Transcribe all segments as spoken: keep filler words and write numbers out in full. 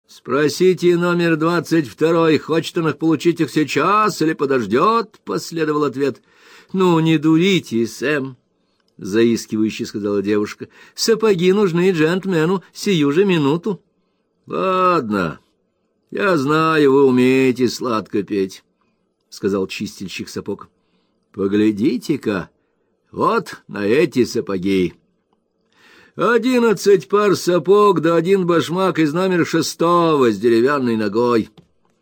Спросите номер двадцать второй, хочет он их получить их сейчас или подождет, — последовал ответ. — Ну, не дурите, Сэм, — заискивающе сказала девушка. — Сапоги нужны джентльмену сию же минуту. — Ладно, я знаю, вы умеете сладко петь, — сказал чистильщик сапог. — Поглядите-ка, вот на эти сапоги. Одиннадцать пар сапог да один башмак из номера шестого с деревянной ногой.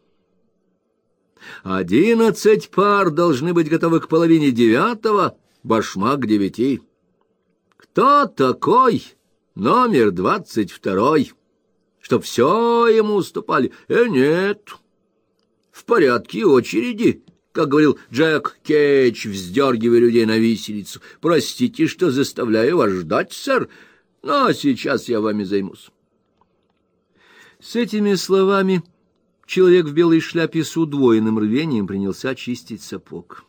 Одиннадцать пар должны быть готовы к половине девятого, башмак к девяти. Кто такой номер двадцать второй? Чтоб все ему уступали? Э, нет. В порядке очереди, как говорил Джек Кетч, вздергивая людей на виселицу. Простите, что заставляю вас ждать, сэр, но сейчас я вами займусь. С этими словами человек в белой шляпе с удвоенным рвением принялся чистить сапог.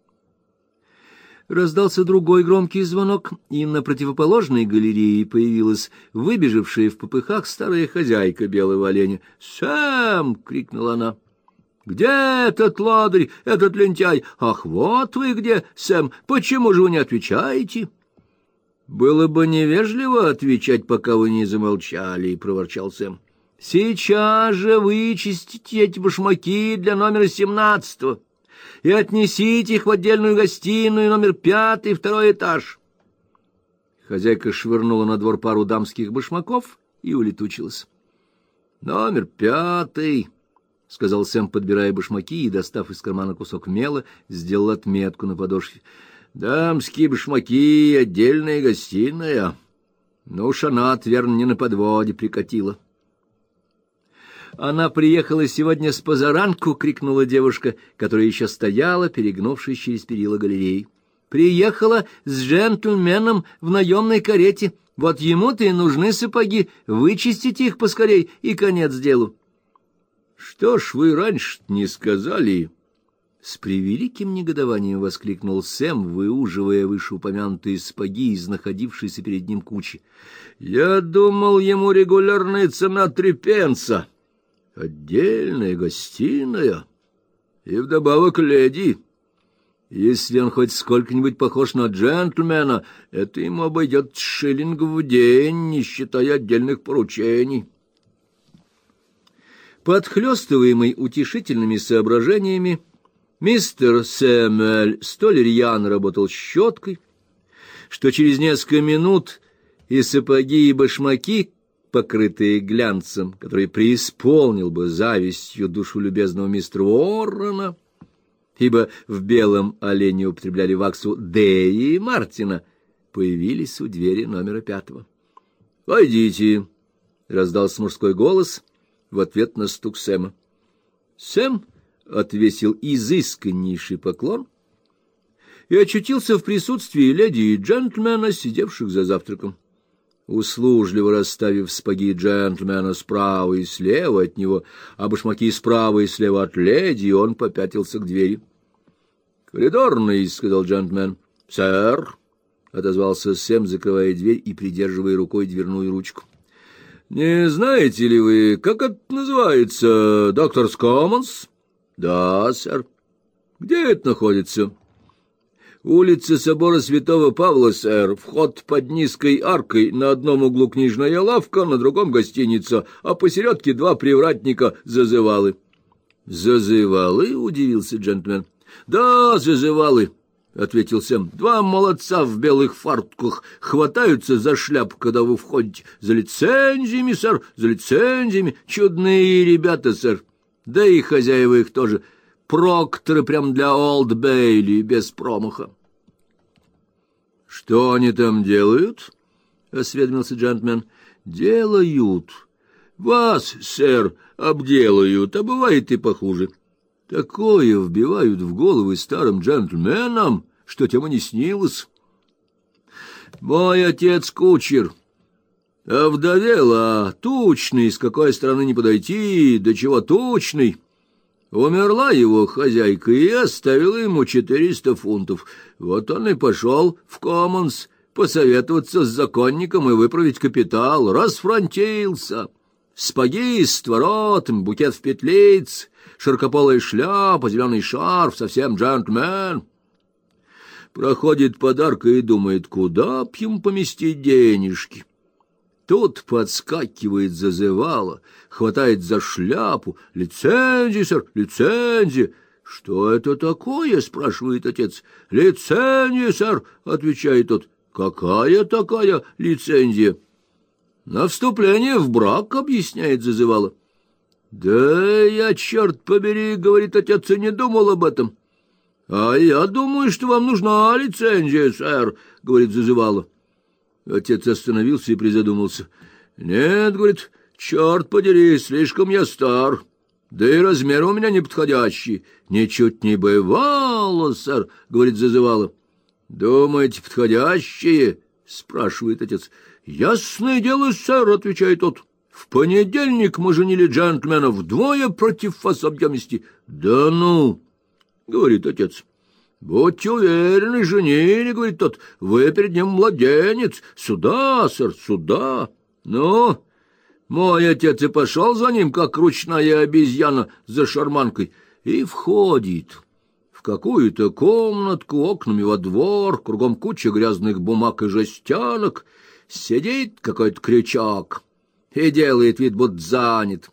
Раздался другой громкий звонок, и на противоположной галерее появилась выбежавшая в попыхах старая хозяйка белого оленя. «Сэм!» — крикнула она. «Где этот лодырь, этот лентяй? Ах, вот вы где, Сэм! Почему же вы не отвечаете?» «Было бы невежливо отвечать, пока вы не замолчали», — проворчал Сэм. «Сейчас же вычистите эти башмаки для номера семнадцатого и отнесите их в отдельную гостиную номер пятый, второй этаж». Хозяйка швырнула на двор пару дамских башмаков и улетучилась. «Номер пятый», — сказал Сэм, подбирая башмаки и, достав из кармана кусок мела, сделал отметку на подошве. «Дамские башмаки, отдельная гостиная. Ну уж она, верно, не на подводе прикатила». «Она приехала сегодня с позаранку!» — крикнула девушка, которая еще стояла, перегнувшись через перила галереи. «Приехала с джентльменом в наемной карете. Вот ему-то и нужны сапоги. Вычистите их поскорей, и конец делу». «Что ж вы раньше не сказали?» С превеликим негодованием воскликнул Сэм, выуживая вышеупомянутые сапоги из находившейся перед ним кучи. «Я думал, ему регулярная цена три пенса. Отдельная гостиная. И вдобавок леди. Если он хоть сколько-нибудь похож на джентльмена, это ему обойдет шиллингов в день, не считая отдельных поручений». Подхлёстываемый утешительными соображениями, мистер Сэмюэль столь рьяно работал щеткой, что через несколько минут и сапоги, и башмаки, покрытые глянцем, который преисполнил бы завистью душу любезного мистера Уоррена, ибо в белом олене употребляли ваксу Дэи и Мартина, появились у двери номера пятого. «Войдите!» — раздался мужской голос в ответ на стук Сэма. Сэм отвесил изысканнейший поклон и очутился в присутствии леди и джентльмена, сидевших за завтраком. Услужливо расставив сапоги джентльмена справа и слева от него, а башмаки справа и слева от леди, он попятился к двери. «Коридорный», — сказал джентльмен. «Сэр», — отозвался Сэм, закрывая дверь и придерживая рукой дверную ручку. «Не знаете ли вы, как это называется, докторс Коммонс?» «Да, сэр». «Где это находится?» «Улица собора Святого Павла, сэр. Вход под низкой аркой. На одном углу книжная лавка, на другом гостиница, а посередке два привратника зазывалы». «Зазывалы?» — удивился джентльмен. «Да, зазывалы», — ответил Сэм. «Два молодца в белых фартуках хватаются за шляпу, когда вы входите. За лицензиями, сэр, за лицензиями. Чудные ребята, сэр. Да и хозяева их тоже. Прокторы прям для Олд Бейли, без промаха». «Что они там делают?» — осведомился джентльмен. «Делают. Вас, сэр, обделают, а бывает и похуже. Такое вбивают в головы старым джентльменам, что тем и не снилось. Мой отец кучер, а вдовел, а тучный, с какой стороны не подойти, до чего тучный. Умерла его хозяйка и оставила ему четыреста фунтов. Вот он и пошел в Коммонс посоветоваться с законником и выправить капитал. Расфронтился. Спаги с творотом, букет в петлиц, широкополая шляпа, зеленый шарф, совсем джентльмен. Проходит подарка и думает, куда б ему поместить денежки. Тут подскакивает зазывало, хватает за шляпу. «Лицензия, сэр, лицензия!» «Что это такое?» — спрашивает отец. «Лицензия, сэр!» — отвечает тот. «Какая такая лицензия?» «На вступление в брак», — объясняет зазывало. «Да я, черт побери, — говорит отец, — и не думал об этом». «А я думаю, что вам нужна лицензия, сэр», — говорит зазывало. Отец остановился и призадумался. «Нет, — говорит, — черт подери, слишком я стар, да и размер у меня неподходящий». «Ничуть не бывало, сэр», — говорит зазывало. «Думаете, подходящие?» — спрашивает отец. «Ясное дело, сэр», — отвечает тот. «В понедельник мы женили джентльмена вдвое против особенности». «Да ну!» — говорит отец. «Будьте уверены, женили, — говорит тот, — вы перед ним младенец. Сюда, сэр, сюда». Ну, мой отец и пошел за ним, как ручная обезьяна за шарманкой, и входит в какую-то комнатку окнами во двор, кругом куча грязных бумаг и жестянок. Сидит какой-то крючок и делает вид, будто занят.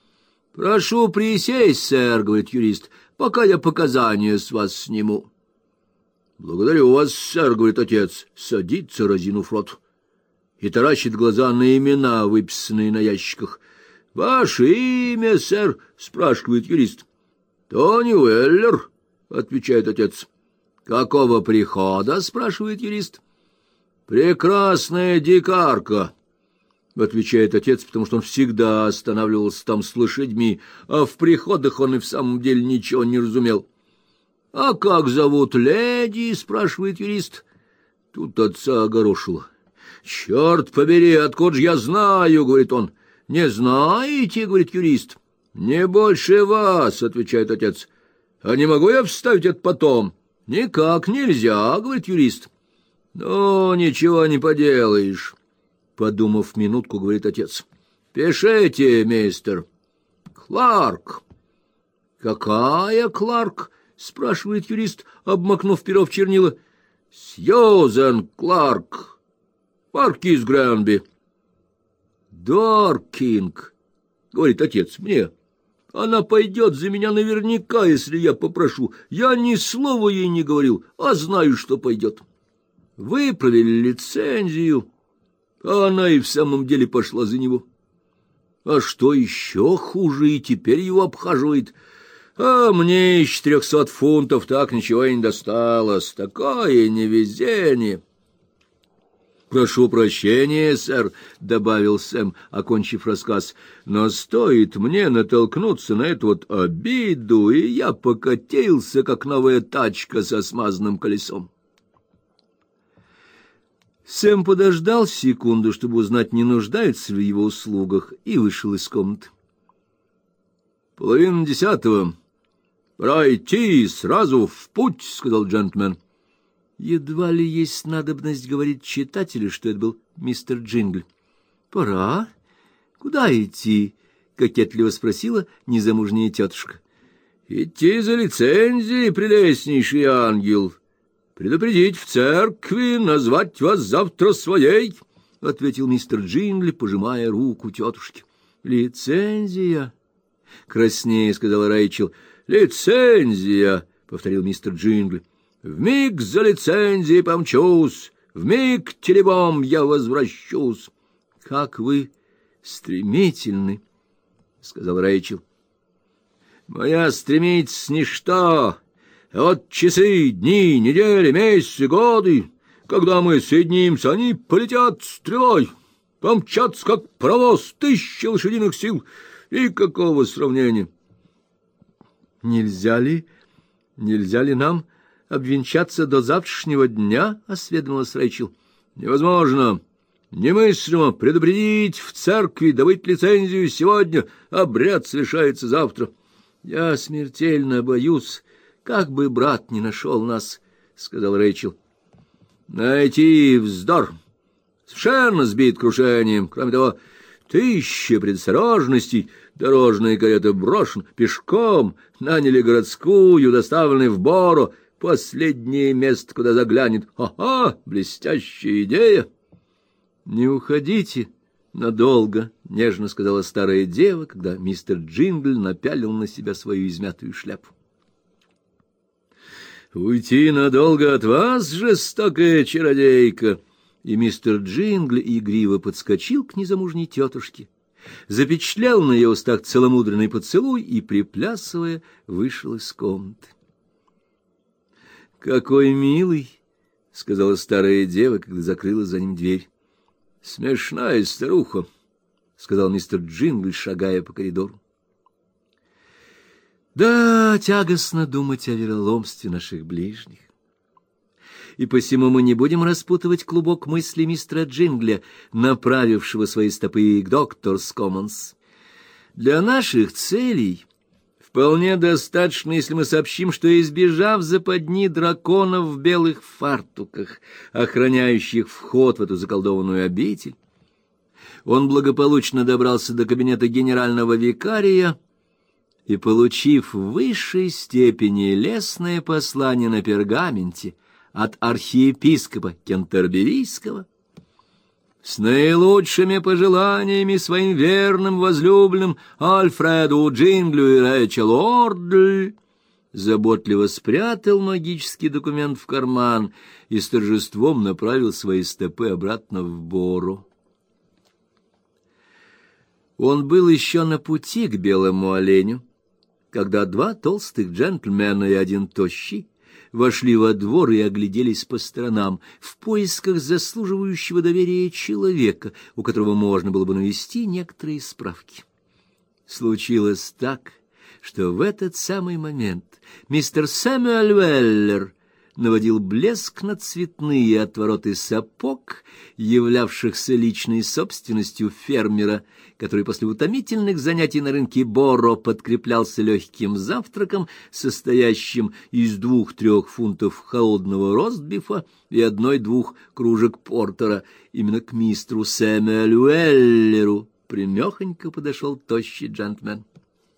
«Прошу присесть, сэр, — говорит юрист, — пока я показания с вас сниму». «Благодарю вас, сэр, — говорит отец, — садится, разинув рот, и таращит глаза на имена, выписанные на ящиках. «Ваше имя, сэр? — спрашивает юрист. — Тони Уэллер, — отвечает отец. — Какого прихода? — спрашивает юрист. — Прекрасная дикарка, — отвечает отец, потому что он всегда останавливался там с лошадьми, а в приходах он и в самом деле ничего не разумел. — А как зовут леди? — спрашивает юрист. Тут отца огорошило. — Черт побери, откуда ж я знаю? — говорит он. — Не знаете? — говорит юрист. — Не больше вас, — отвечает отец. — А не могу я вставить это потом? — Никак нельзя, — говорит юрист. — Ну, ничего не поделаешь, — подумав минутку, говорит отец. — Пишите, мистер. — Кларк. — Какая Кларк? — спрашивает юрист, обмакнув перо в чернила. — Сьюзен Кларк, маркиз Гренби. — Доркинг, — говорит отец, — мне. Она пойдет за меня наверняка, если я попрошу. Я ни слова ей не говорил, а знаю, что пойдет. Выправили лицензию, а она и в самом деле пошла за него. А что еще хуже, и теперь его обхаживает. А мне из четырехсот фунтов так ничего и не досталось. Такое невезение. — Прошу прощения, сэр, — добавил Сэм, окончив рассказ, — но стоит мне натолкнуться на эту вот обиду, и я покатился, как новая тачка со смазанным колесом. Сэм подождал секунду, чтобы узнать, не нуждаются ли в его услугах, и вышел из комнаты. — Половина десятого. Пора идти, сразу в путь, — сказал джентльмен. Едва ли есть надобность говорить читателю, что это был мистер Джингл. — Пора? Куда идти? — кокетливо спросила незамужняя тетушка. — Идти за лицензией, прелестнейший ангел. Предупредить в церкви, назвать вас завтра своей, — ответил мистер Джингл, пожимая руку тетушки. — Лицензия? — краснее сказала Рэйчел. — Лицензия, — повторил мистер Джингл. Вмиг за лицензией помчусь, вмиг телебом я возвращусь. — Как вы стремительны, — сказал Рэйчел. — Моя стремительность ничто. Вот часы, дни, недели, месяцы, годы, когда мы соединимся, они полетят стрелой, помчатся, как паровоз, тысяча лошадиных сил. И какого сравнения? — Нельзя ли, нельзя ли нам обвенчаться до завтрашнего дня? — осведомилась Рэйчел. — Невозможно, немыслимо предупредить в церкви, добыть лицензию сегодня, обряд совершается завтра. — Я смертельно боюсь, как бы брат не нашел нас, — сказал Рэйчел. — Найти вздор. Совершенно сбит крушением. Кроме того, Тысяча предосторожностей, дорожная карета брошен, пешком, наняли городскую, доставлены в Боро, последнее место, куда заглянет. Ха-ха, блестящая идея! Не уходите надолго, — нежно сказала старая дева, когда мистер Джингль напялил на себя свою измятую шляпу. Уйти надолго от вас, жестокая чародейка! И мистер Джингль игриво подскочил к незамужней тетушке, запечатлял на ее устах целомудренный поцелуй и, приплясывая, вышел из комнаты. — Какой милый! — сказала старая дева, когда закрыла за ним дверь. — Смешная старуха! — сказал мистер Джингль, шагая по коридору. Да, тягостно думать о вероломстве наших ближних. И посему мы не будем распутывать клубок мысли мистера Джингля, направившего свои стопы к Докторс Коммонс. Для наших целей вполне достаточно, если мы сообщим, что, избежав западни драконов в белых фартуках, охраняющих вход в эту заколдованную обитель, он благополучно добрался до кабинета генерального викария и, получив в высшей степени лестное послание на пергаменте от архиепископа Кентерберийского, с наилучшими пожеланиями своим верным возлюбленным Альфреду Джинглю и Рэйчел Ордль, заботливо спрятал магический документ в карман и с торжеством направил свои стопы обратно в Боро. Он был еще на пути к белому оленю, когда два толстых джентльмена и один тощий вошли во двор и огляделись по сторонам в поисках заслуживающего доверия человека, у которого можно было бы навести некоторые справки. Случилось так, что в этот самый момент мистер Сэмюэль Уэллер наводил блеск на цветные отвороты сапог, являвшихся личной собственностью фермера, который после утомительных занятий на рынке Боро подкреплялся легким завтраком, состоящим из двух-трех фунтов холодного ростбифа и одной-двух кружек портера. Именно к мистеру Сэмюэлю Уэллеру примехонько подошел тощий джентльмен.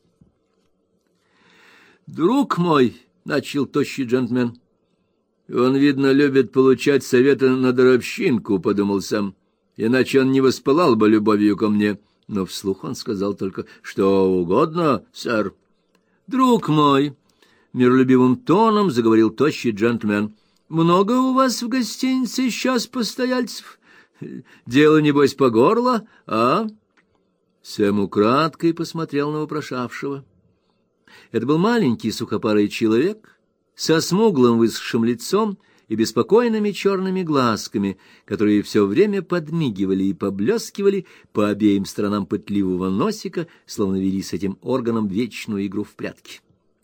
«Друг мой», — начал тощий джентльмен, — «он, видно, любит получать советы на даровщинку», — подумал Сэм, — «иначе он не воспылал бы любовью ко мне». Но вслух он сказал только: «Что угодно, сэр». «Друг мой», — миролюбивым тоном заговорил тощий джентльмен, — «много у вас в гостинице сейчас постояльцев? Дело, небось, по горло, а?» Сэм украдкой посмотрел на вопрошавшего. Это был маленький сухопарый человек со смуглым высохшим лицом и беспокойными черными глазками, которые все время подмигивали и поблескивали по обеим сторонам пытливого носика, словно вели с этим органом вечную игру в прятки.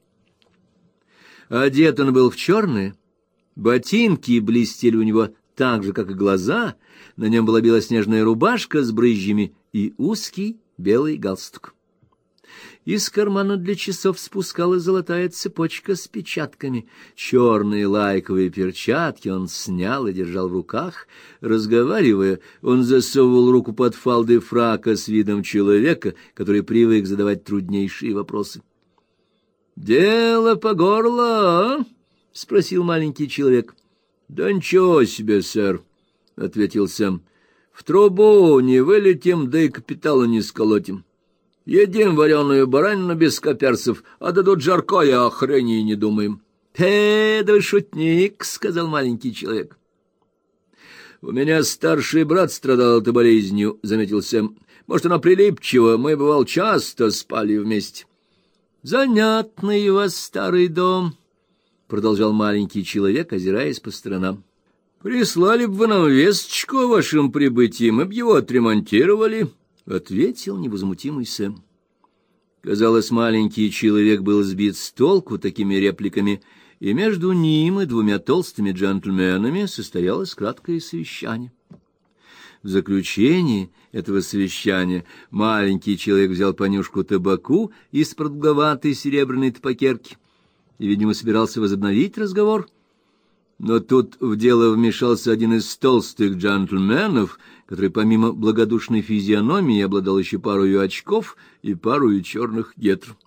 Одет он был в черное, ботинки блестели у него так же, как и глаза, на нем была белоснежная рубашка с брызжами и узкий белый галстук. Из кармана для часов спускалась золотая цепочка с печатками. Черные лайковые перчатки он снял и держал в руках. Разговаривая, он засовывал руку под фалды фрака с видом человека, который привык задавать труднейшие вопросы. — Дело по горло, а? — спросил маленький человек. — Да ничего себе, сэр, — ответил Сэм. — В трубу не вылетим, да и капитала не сколотим. Едим вареную баранину без коперсов, а дадут жаркое, а хрени не думаем. — Э, да вы шутник, — сказал маленький человек. — У меня старший брат страдал этой болезнью, — заметил Сэм. — Может, она прилипчива, мы, бывал, часто спали вместе. — Занятный у вас старый дом, — продолжал маленький человек, озираясь по сторонам. — Прислали бы вы нам весточку о вашем прибытии, мы бы его отремонтировали, —— ответил невозмутимый Сэм. Казалось, маленький человек был сбит с толку такими репликами, и между ним и двумя толстыми джентльменами состоялось краткое совещание. В заключении этого совещания маленький человек взял понюшку табаку из продолговатой серебряной табакерки и, видимо, собирался возобновить разговор. Но тут в дело вмешался один из толстых джентльменов, который помимо благодушной физиономии обладал еще парою очков и парою черных гетр.